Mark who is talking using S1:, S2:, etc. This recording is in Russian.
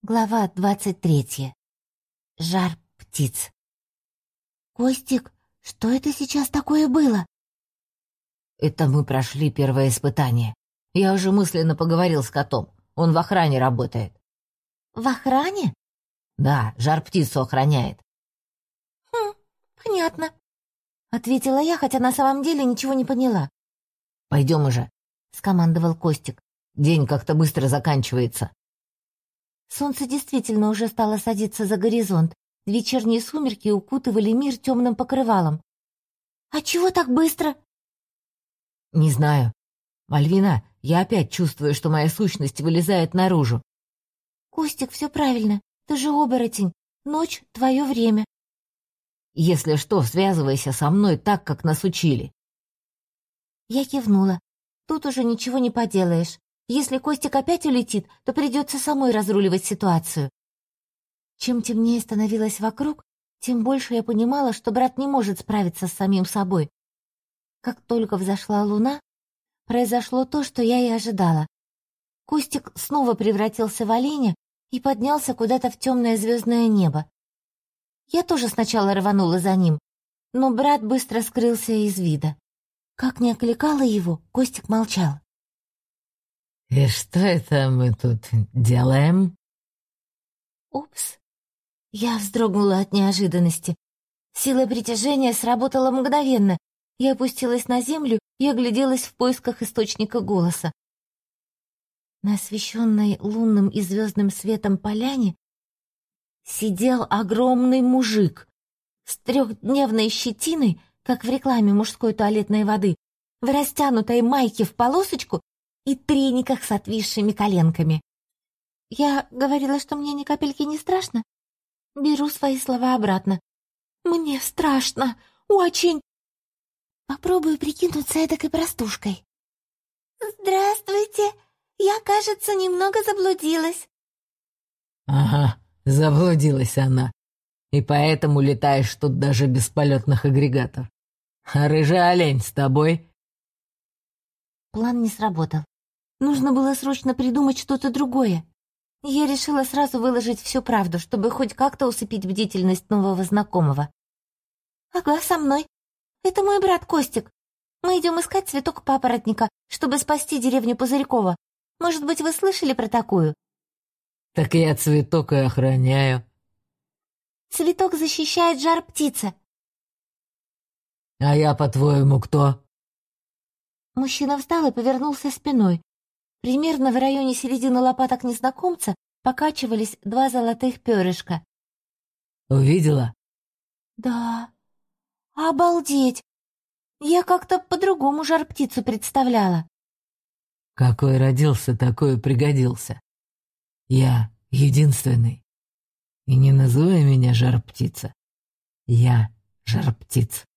S1: Глава 23. Жар птиц. «Костик, что это сейчас такое было?»
S2: Это мы прошли первое испытание. Я уже мысленно поговорил с котом. Он в охране работает.
S1: «В охране?»
S2: Да, жар птицу охраняет.
S1: Понятно», — ответила я, хотя на самом деле ничего не поняла.
S2: Пойдем уже,
S1: — скомандовал Костик.
S2: день как-то быстро заканчивается.
S1: Солнце действительно уже стало садиться за горизонт. Вечерние сумерки укутывали мир темным покрывалом. «А чего так быстро?»
S2: Не знаю. Мальвина, я опять чувствую, что моя сущность вылезает наружу.
S1: «Костик, все правильно. Ты же оборотень. Ночь — твое время».
S2: Если что, связывайся со мной так, как нас учили.
S1: Я кивнула. Тут уже ничего не поделаешь. Если Костик опять улетит, то придется самой разруливать ситуацию. Чем темнее становилось вокруг, тем больше я понимала, что брат не может справиться с самим собой. Как только взошла луна, произошло то, что я и ожидала. Костик снова превратился в оленя и поднялся куда-то в темное звездное небо. Я тоже сначала рванула за ним, но брат быстро скрылся из вида. Как ни окликала его, Костик молчал.
S2: И что это мы тут делаем?
S1: Упс. Я вздрогнула от неожиданности. Сила притяжения сработала мгновенно. Я опустилась на землю и огляделась в поисках источника голоса. На освещенной лунным и звездным светом поляне сидел огромный мужик с 3-дневной щетиной, как в рекламе мужской туалетной воды, в растянутой майке в полосочку и трениках с отвисшими коленками. Я говорила, что мне ни капельки не страшно. Беру свои слова обратно. Мне страшно, очень. Попробую прикинуться эдакой простушкой. «Здравствуйте, я, кажется, немного заблудилась».
S2: Ага, заблудилась она. И поэтому летаешь тут даже без полетных агрегатов. А рыжий олень с тобой?
S1: План не сработал. Нужно было срочно придумать что-то другое. Я решила сразу выложить всю правду, чтобы хоть как-то усыпить бдительность нового знакомого. «Ага, со мной. Это мой брат Костик. Мы идем искать цветок папоротника, чтобы спасти деревню Пузырькова. Может быть, вы слышали про такую?»
S2: Так я цветок и охраняю.
S1: «Цветок защищает жар птицы».
S2: А я, по-твоему, кто?
S1: Мужчина встал и повернулся спиной. Примерно в районе середины лопаток незнакомца покачивались 2 золотых перышка.
S2: Увидела?
S1: «Да. Обалдеть! Я как-то по-другому жар-птицу представляла».
S2: Какой родился, такой и пригодился. Я единственный. И не называй меня жар-птица. Я жар-птиц.